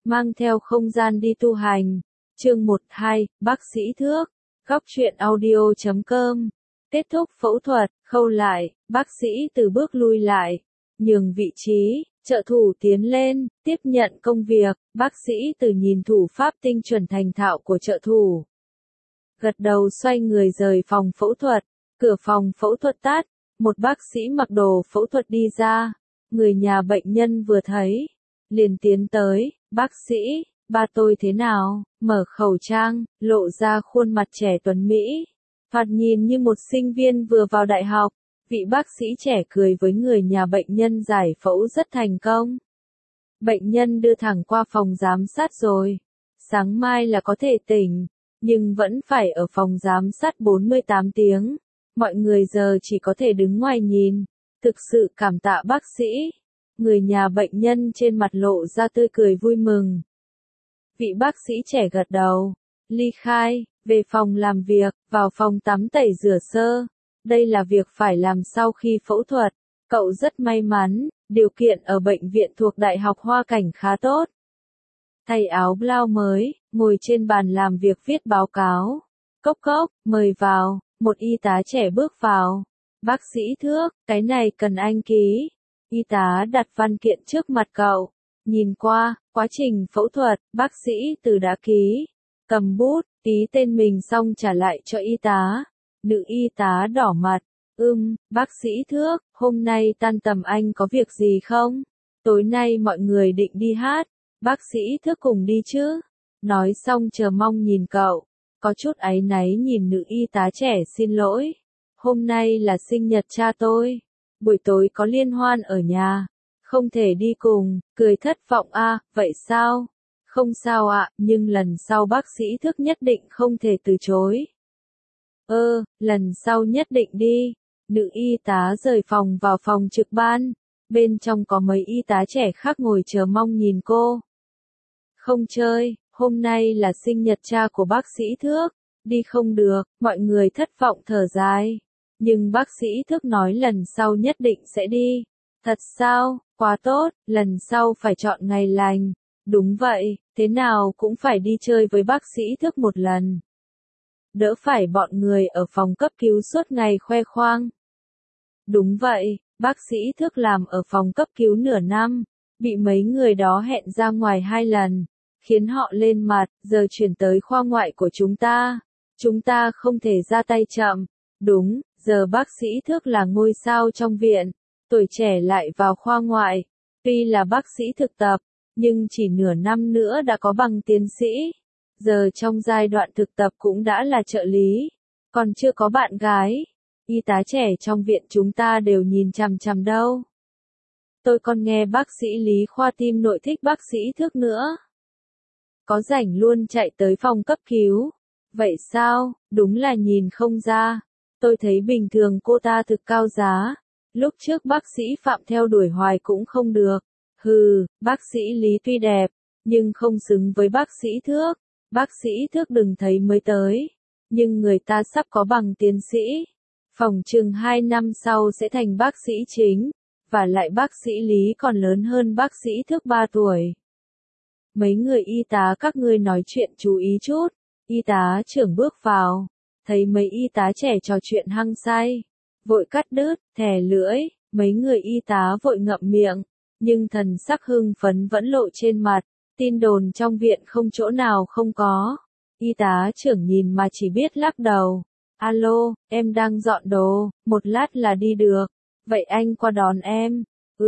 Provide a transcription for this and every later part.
mang theo không gian đi tu hành. Chương 12, bác sĩ Thước, góc truyện audio.com. Kết thúc phẫu thuật, khâu lại, bác sĩ Từ bước lui lại, nhường vị trí, trợ thủ tiến lên, tiếp nhận công việc, bác sĩ Từ nhìn thủ pháp tinh chuẩn thành thạo của trợ thủ. Gật đầu xoay người rời phòng phẫu thuật, cửa phòng phẫu thuật tắt, một bác sĩ mặc đồ phẫu thuật đi ra, người nhà bệnh nhân vừa thấy, liền tiến tới, bác sĩ, ba tôi thế nào, mở khẩu trang, lộ ra khuôn mặt trẻ tuấn Mỹ, thoạt nhìn như một sinh viên vừa vào đại học, vị bác sĩ trẻ cười với người nhà bệnh nhân giải phẫu rất thành công. Bệnh nhân đưa thẳng qua phòng giám sát rồi, sáng mai là có thể tỉnh, nhưng vẫn phải ở phòng giám sát 48 tiếng, mọi người giờ chỉ có thể đứng ngoài nhìn, thực sự cảm tạ bác sĩ. Người nhà bệnh nhân trên mặt lộ ra tươi cười vui mừng. Vị bác sĩ trẻ gật đầu, ly khai, về phòng làm việc, vào phòng tắm tẩy rửa sơ. Đây là việc phải làm sau khi phẫu thuật. Cậu rất may mắn, điều kiện ở bệnh viện thuộc Đại học Hoa Cảnh khá tốt. Thay áo blau mới, ngồi trên bàn làm việc viết báo cáo. Cốc cốc, mời vào, một y tá trẻ bước vào. Bác sĩ Thước, cái này cần anh ký. Y tá đặt văn kiện trước mặt cậu, nhìn qua, quá trình phẫu thuật, bác sĩ Từ đã ký, cầm bút, ký tên mình xong trả lại cho y tá. Nữ y tá đỏ mặt, bác sĩ Thước, hôm nay tan tầm anh có việc gì không? Tối nay mọi người định đi hát, bác sĩ Thước cùng đi chứ? Nói xong chờ mong nhìn cậu, có chút áy náy nhìn nữ y tá trẻ xin lỗi. Hôm nay là sinh nhật cha tôi. Buổi tối có liên hoan ở nhà, không thể đi cùng, cười thất vọng vậy sao? Không sao ạ, nhưng lần sau bác sĩ Thước nhất định không thể từ chối. Lần sau nhất định đi. Nữ y tá rời phòng vào phòng trực ban, bên trong có mấy y tá trẻ khác ngồi chờ mong nhìn cô. Không chơi, hôm nay là sinh nhật cha của bác sĩ Thước, đi không được, mọi người thất vọng thở dài. Nhưng bác sĩ Thước nói lần sau nhất định sẽ đi. Thật sao, quá tốt, lần sau phải chọn ngày lành. Đúng vậy, thế nào cũng phải đi chơi với bác sĩ Thước một lần. Đỡ phải bọn người ở phòng cấp cứu suốt ngày khoe khoang. Đúng vậy, bác sĩ Thước làm ở phòng cấp cứu nửa năm, bị mấy người đó hẹn ra ngoài 2 lần, khiến họ lên mặt, giờ chuyển tới khoa ngoại của chúng ta. Chúng ta không thể ra tay chậm. Đúng, giờ bác sĩ Thước là ngôi sao trong viện, tuổi trẻ lại vào khoa ngoại. Tuy là bác sĩ thực tập, nhưng chỉ nửa năm nữa đã có bằng tiến sĩ. Giờ trong giai đoạn thực tập cũng đã là trợ lý, còn chưa có bạn gái. Y tá trẻ trong viện chúng ta đều nhìn chằm chằm đâu. Tôi còn nghe bác sĩ Lý khoa tim nội thích bác sĩ Thước nữa. Có rảnh luôn chạy tới phòng cấp cứu. Vậy sao, đúng là nhìn không ra. Tôi thấy bình thường cô ta thực cao giá. Lúc trước bác sĩ Phạm theo đuổi hoài cũng không được. Bác sĩ Lý tuy đẹp, nhưng không xứng với bác sĩ Thước. Bác sĩ Thước đừng thấy mới tới. Nhưng người ta sắp có bằng tiến sĩ. Phỏng chừng 2 năm sau sẽ thành bác sĩ chính. Và lại bác sĩ Lý còn lớn hơn bác sĩ Thước 3 tuổi. Mấy người y tá các ngươi nói chuyện chú ý chút. Y tá trưởng bước vào, thấy mấy y tá trẻ trò chuyện hăng say, vội cắt đứt, thè lưỡi, mấy người y tá vội ngậm miệng, nhưng thần sắc hưng phấn vẫn lộ trên mặt, tin đồn trong viện không chỗ nào không có. Y tá trưởng nhìn mà chỉ biết lắc đầu. Alo, em đang dọn đồ, một lát là đi được. Vậy anh qua đón em.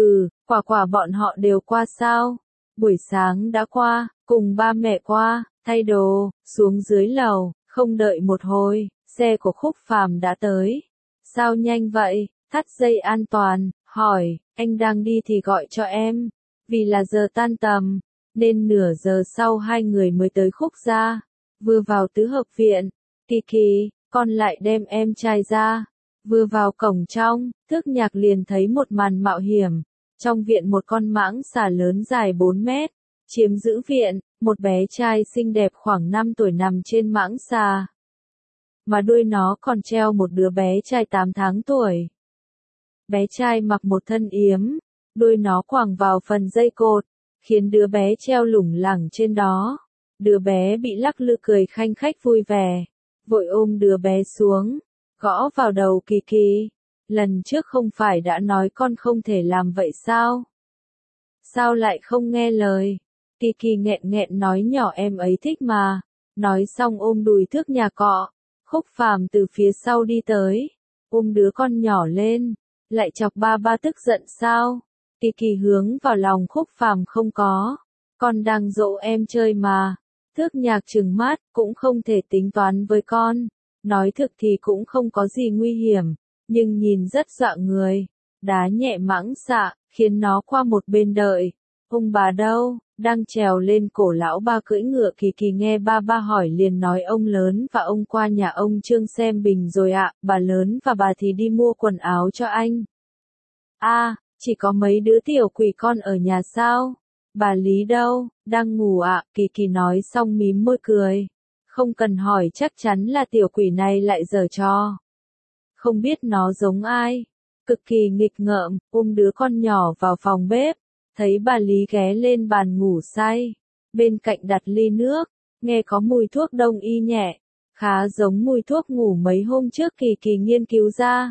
Quả bọn họ đều qua sao? Buổi sáng đã qua, cùng ba mẹ qua, thay đồ, xuống dưới lầu, không đợi một hồi, xe của Khúc Phàm đã tới. Sao nhanh vậy? Thắt dây an toàn, hỏi, anh đang đi thì gọi cho em. Vì là giờ tan tầm, nên nửa giờ sau 2 người mới tới Khúc gia. Vừa vào tứ hợp viện, Kỳ, con lại đem em trai ra. Vừa vào cổng trong, Thước Nhạc liền thấy một màn mạo hiểm. Trong viện một con mãng xà lớn dài 4 mét, chiếm giữ viện, một bé trai xinh đẹp khoảng 5 tuổi nằm trên mãng xà. Mà đuôi nó còn treo một đứa bé trai 8 tháng tuổi. Bé trai mặc một thân yếm, đuôi nó quàng vào phần dây cột, khiến đứa bé treo lủng lẳng trên đó. Đứa bé bị lắc lư cười khanh khách vui vẻ, vội ôm đứa bé xuống, gõ vào đầu Kỳ Kỳ. Lần trước không phải đã nói con không thể làm vậy sao? Sao lại không nghe lời? Kỳ Kỳ nghẹn nghẹn nói nhỏ em ấy thích mà. Nói xong ôm đùi Thước Nhạc cọ. Khúc Phàm từ phía sau đi tới, ôm đứa con nhỏ lên, lại chọc ba ba tức giận sao? Kỳ Kỳ hướng vào lòng Khúc Phàm không có, con đang dỗ em chơi mà. Thước Nhạc trừng mắt, cũng không thể tính toán với con. Nói thực thì cũng không có gì nguy hiểm, nhưng nhìn rất dọa người. Đá nhẹ mãng xạ, khiến nó qua một bên đợi. Ông bà đâu? Đang trèo lên cổ lão ba cưỡi ngựa. Kỳ Kỳ nghe ba ba hỏi liền nói ông lớn và ông qua nhà ông Trương xem bình rồi ạ, bà lớn và bà thì đi mua quần áo cho anh. Chỉ có mấy đứa tiểu quỷ con ở nhà sao? Bà Lý đâu? Đang ngủ ạ, Kỳ Kỳ nói xong mím môi cười. Không cần hỏi chắc chắn là tiểu quỷ này lại giở trò. Không biết nó giống ai. Cực kỳ nghịch ngợm, ôm đứa con nhỏ vào phòng bếp. Thấy bà Lý ghé lên bàn ngủ say, bên cạnh đặt ly nước, nghe có mùi thuốc đông y nhẹ, khá giống mùi thuốc ngủ mấy hôm trước Kỳ Kỳ nghiên cứu ra.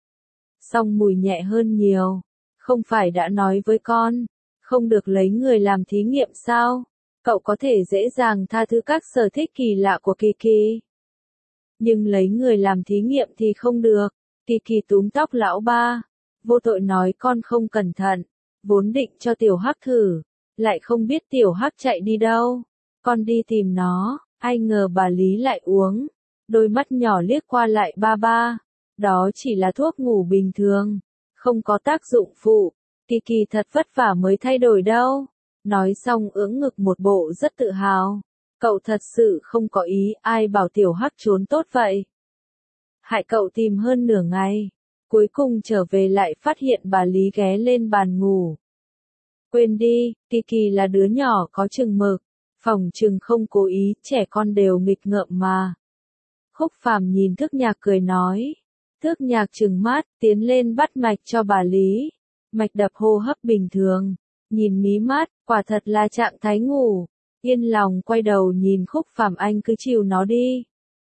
Song mùi nhẹ hơn nhiều, không phải đã nói với con, không được lấy người làm thí nghiệm sao? Cậu có thể dễ dàng tha thứ các sở thích kỳ lạ của Kỳ Kỳ. Nhưng lấy người làm thí nghiệm thì không được. Kỳ Kỳ túm tóc lão ba, vô tội nói con không cẩn thận. Vốn định cho Tiểu Hắc thử, lại không biết Tiểu Hắc chạy đi đâu. Con đi tìm nó, ai ngờ bà Lý lại uống. Đôi mắt nhỏ liếc qua lại ba ba. Đó chỉ là thuốc ngủ bình thường, không có tác dụng phụ. Kỳ Kỳ thật vất vả mới thay đổi đâu. Nói xong ưỡn ngực một bộ rất tự hào. Cậu thật sự không có ý, ai bảo Tiểu Hắc trốn tốt vậy. Hại cậu tìm hơn nửa ngày. Cuối cùng trở về lại phát hiện bà Lý ghé lên bàn ngủ. Quên đi, Kỳ Kỳ là đứa nhỏ có chừng mực, phỏng chừng không cố ý, trẻ con đều nghịch ngợm mà. Khúc Phàm nhìn Thước Nhạc cười nói. Thước Nhạc trừng mắt, tiến lên bắt mạch cho bà Lý. Mạch đập hô hấp bình thường, nhìn mí mắt, quả thật là trạng thái ngủ. Yên lòng quay đầu nhìn Khúc Phàm anh cứ chiều nó đi.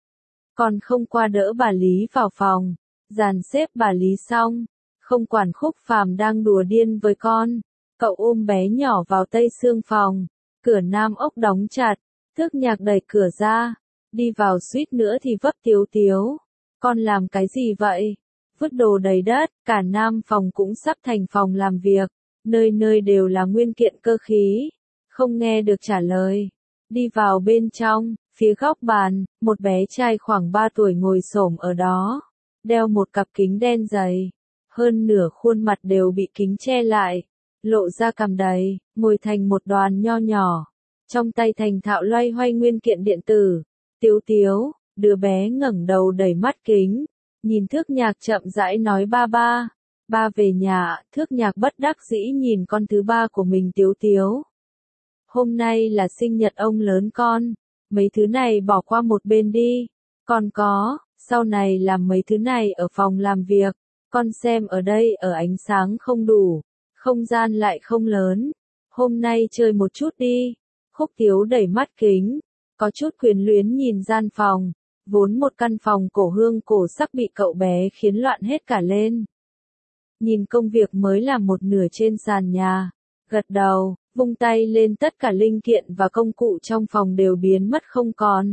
Còn không qua đỡ bà Lý vào phòng. Dàn xếp bà Lý xong, không quản Khúc Phàm đang đùa điên với con, cậu ôm bé nhỏ vào tây xương phòng, cửa nam ốc đóng chặt, Thước Nhạc đẩy cửa ra, đi vào suýt nữa thì vấp Tiếu Tiếu. Con làm cái gì vậy? Vứt đồ đầy đất, cả nam phòng cũng sắp thành phòng làm việc, nơi nơi đều là nguyên kiện cơ khí, không nghe được trả lời. Đi vào bên trong, phía góc bàn, một bé trai khoảng 3 tuổi ngồi xổm ở đó. Đeo một cặp kính đen dày, hơn nửa khuôn mặt đều bị kính che lại, lộ ra cằm đầy, ngồi thành một đoàn nho nhỏ, trong tay thành thạo loay hoay nguyên kiện điện tử. Tiếu Tiếu, đứa bé ngẩng đầu đẩy mắt kính, nhìn Thước Nhạc chậm rãi nói ba ba, ba về nhà. Thước Nhạc bất đắc dĩ nhìn con thứ ba của mình Tiếu Tiếu. Hôm nay là sinh nhật ông lớn con, mấy thứ này bỏ qua một bên đi, con có. Sau này làm mấy thứ này ở phòng làm việc, con xem ở đây ở ánh sáng không đủ, không gian lại không lớn. Hôm nay chơi một chút đi. Khúc Tiếu đẩy mắt kính, có chút quyền luyến nhìn gian phòng, vốn một căn phòng cổ hương cổ sắc bị cậu bé khiến loạn hết cả lên. Nhìn công việc mới làm một nửa trên sàn nhà, gật đầu, vung tay lên tất cả linh kiện và công cụ trong phòng đều biến mất không còn.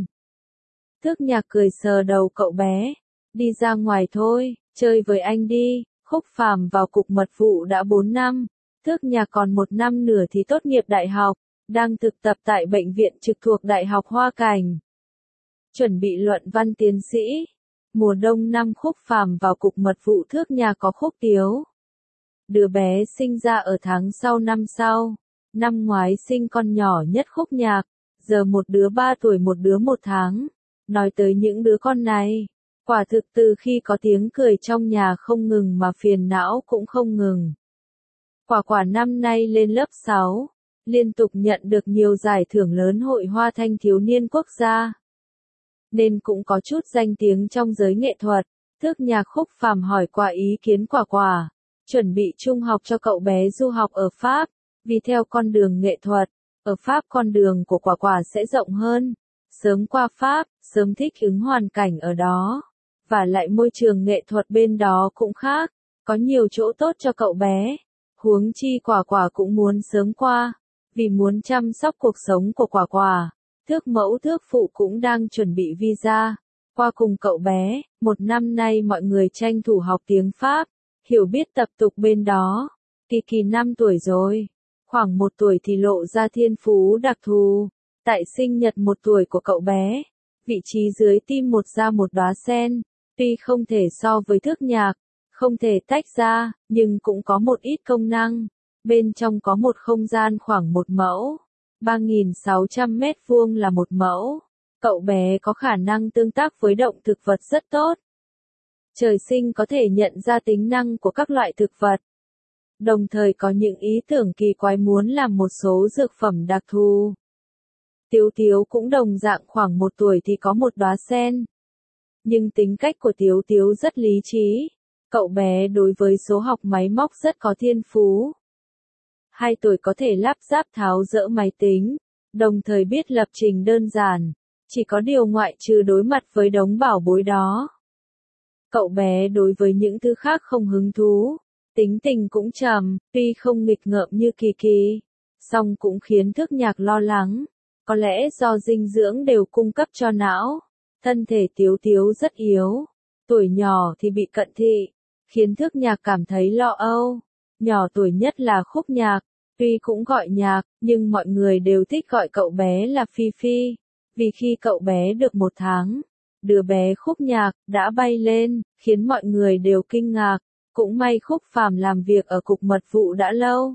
Thước Nhạc cười sờ đầu cậu bé, đi ra ngoài thôi, chơi với anh đi. Khúc Phàm vào cục mật vụ đã 4 năm, Thước Nhạc còn 1 năm nữa thì tốt nghiệp đại học, đang thực tập tại bệnh viện trực thuộc Đại học Hoa Cảnh. Chuẩn bị luận văn tiến sĩ. Mùa đông năm Khúc Phàm vào cục mật vụ Thước Nhạc có Khúc Tiếu. Đứa bé sinh ra ở tháng sau năm sau. Năm ngoái sinh con nhỏ nhất Khúc Nhạc, giờ một đứa 3 tuổi một đứa 1 tháng. Nói tới những đứa con này, quả thực từ khi có tiếng cười trong nhà không ngừng mà phiền não cũng không ngừng. Quả năm nay lên lớp 6, liên tục nhận được nhiều giải thưởng lớn Hội Hoa Thanh Thiếu Niên Quốc gia, nên cũng có chút danh tiếng trong giới nghệ thuật. Thước Nhạc Khúc Phàm hỏi qua ý kiến quả, chuẩn bị trung học cho cậu bé du học ở Pháp, Vì theo con đường nghệ thuật, ở Pháp con đường của Quả Quả sẽ rộng hơn. Sớm qua Pháp, sớm thích ứng hoàn cảnh ở đó. Và lại môi trường nghệ thuật bên đó cũng khác, có nhiều chỗ tốt cho cậu bé. Huống chi Quả Quả cũng muốn sớm qua, vì muốn chăm sóc cuộc sống của Quả Quả. Thước mẫu thước phụ cũng đang chuẩn bị visa, qua cùng cậu bé. 1 năm nay mọi người tranh thủ học tiếng Pháp, hiểu biết tập tục bên đó. Kỳ 5 tuổi rồi, khoảng 1 tuổi thì lộ ra thiên phú đặc thù. Tại sinh nhật 1 tuổi của cậu bé, vị trí dưới tim ra một đóa sen, tuy không thể so với thước nhạc, không thể tách ra, nhưng cũng có một ít công năng. Bên trong có một không gian khoảng 1 mẫu, 3.600 mét vuông là 1 mẫu. Cậu bé có khả năng tương tác với động thực vật rất tốt. Trời sinh có thể nhận ra tính năng của các loại thực vật. Đồng thời có những ý tưởng kỳ quái muốn làm một số dược phẩm đặc thù. Tiếu Tiếu cũng đồng dạng khoảng 1 tuổi thì có một đóa sen. Nhưng tính cách của Tiếu Tiếu rất lý trí. Cậu bé đối với số học máy móc rất có thiên phú. 2 tuổi có thể lắp ráp tháo dỡ máy tính, đồng thời biết lập trình đơn giản. Chỉ có điều ngoại trừ đối mặt với đống bảo bối đó. Cậu bé đối với những thứ khác không hứng thú. Tính tình cũng trầm, tuy không nghịch ngợm như Kỳ, song cũng khiến Thước Nhạc lo lắng. Có lẽ do dinh dưỡng đều cung cấp cho não. Thân thể Tiếu Tiếu rất yếu. Tuổi nhỏ thì bị cận thị, khiến Thước Nhạc cảm thấy lo âu. Nhỏ tuổi nhất là Khúc Nhạc, tuy cũng gọi Nhạc, nhưng mọi người đều thích gọi cậu bé là Phi Phi. Vì khi cậu bé được 1 tháng, đứa bé Khúc Nhạc đã bay lên, khiến mọi người đều kinh ngạc. Cũng may Khúc Phàm làm việc ở cục mật vụ đã lâu.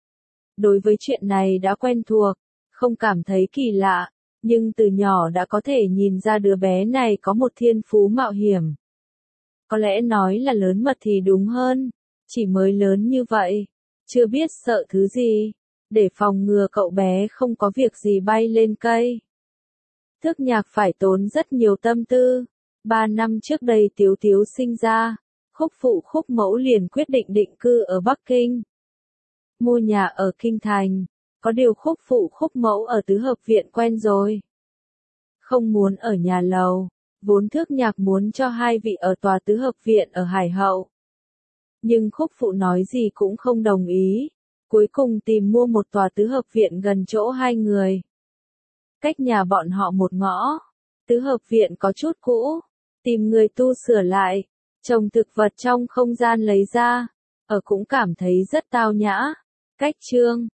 Đối với chuyện này đã quen thuộc, không cảm thấy kỳ lạ, nhưng từ nhỏ đã có thể nhìn ra đứa bé này có một thiên phú mạo hiểm. Có lẽ nói là lớn mật thì đúng hơn, chỉ mới lớn như vậy, chưa biết sợ thứ gì, để phòng ngừa cậu bé không có việc gì bay lên cây. Thước Nhạc phải tốn rất nhiều tâm tư. 3 năm trước đây Tiếu Tiếu sinh ra, Khúc phụ Khúc mẫu liền quyết định định cư ở Bắc Kinh. Mua nhà ở Kinh Thành, có điều Khúc phụ Khúc mẫu ở tứ hợp viện quen rồi. Không muốn ở nhà lầu, vốn Thước Nhạc muốn cho 2 vị ở tòa tứ hợp viện ở Hải Hậu. Nhưng Khúc phụ nói gì cũng không đồng ý, cuối cùng tìm mua một tòa tứ hợp viện gần chỗ 2 người. Cách nhà bọn họ 1 ngõ, tứ hợp viện có chút cũ, tìm người tu sửa lại, trồng thực vật trong không gian lấy ra, ở cũng cảm thấy rất tao nhã. Cách chương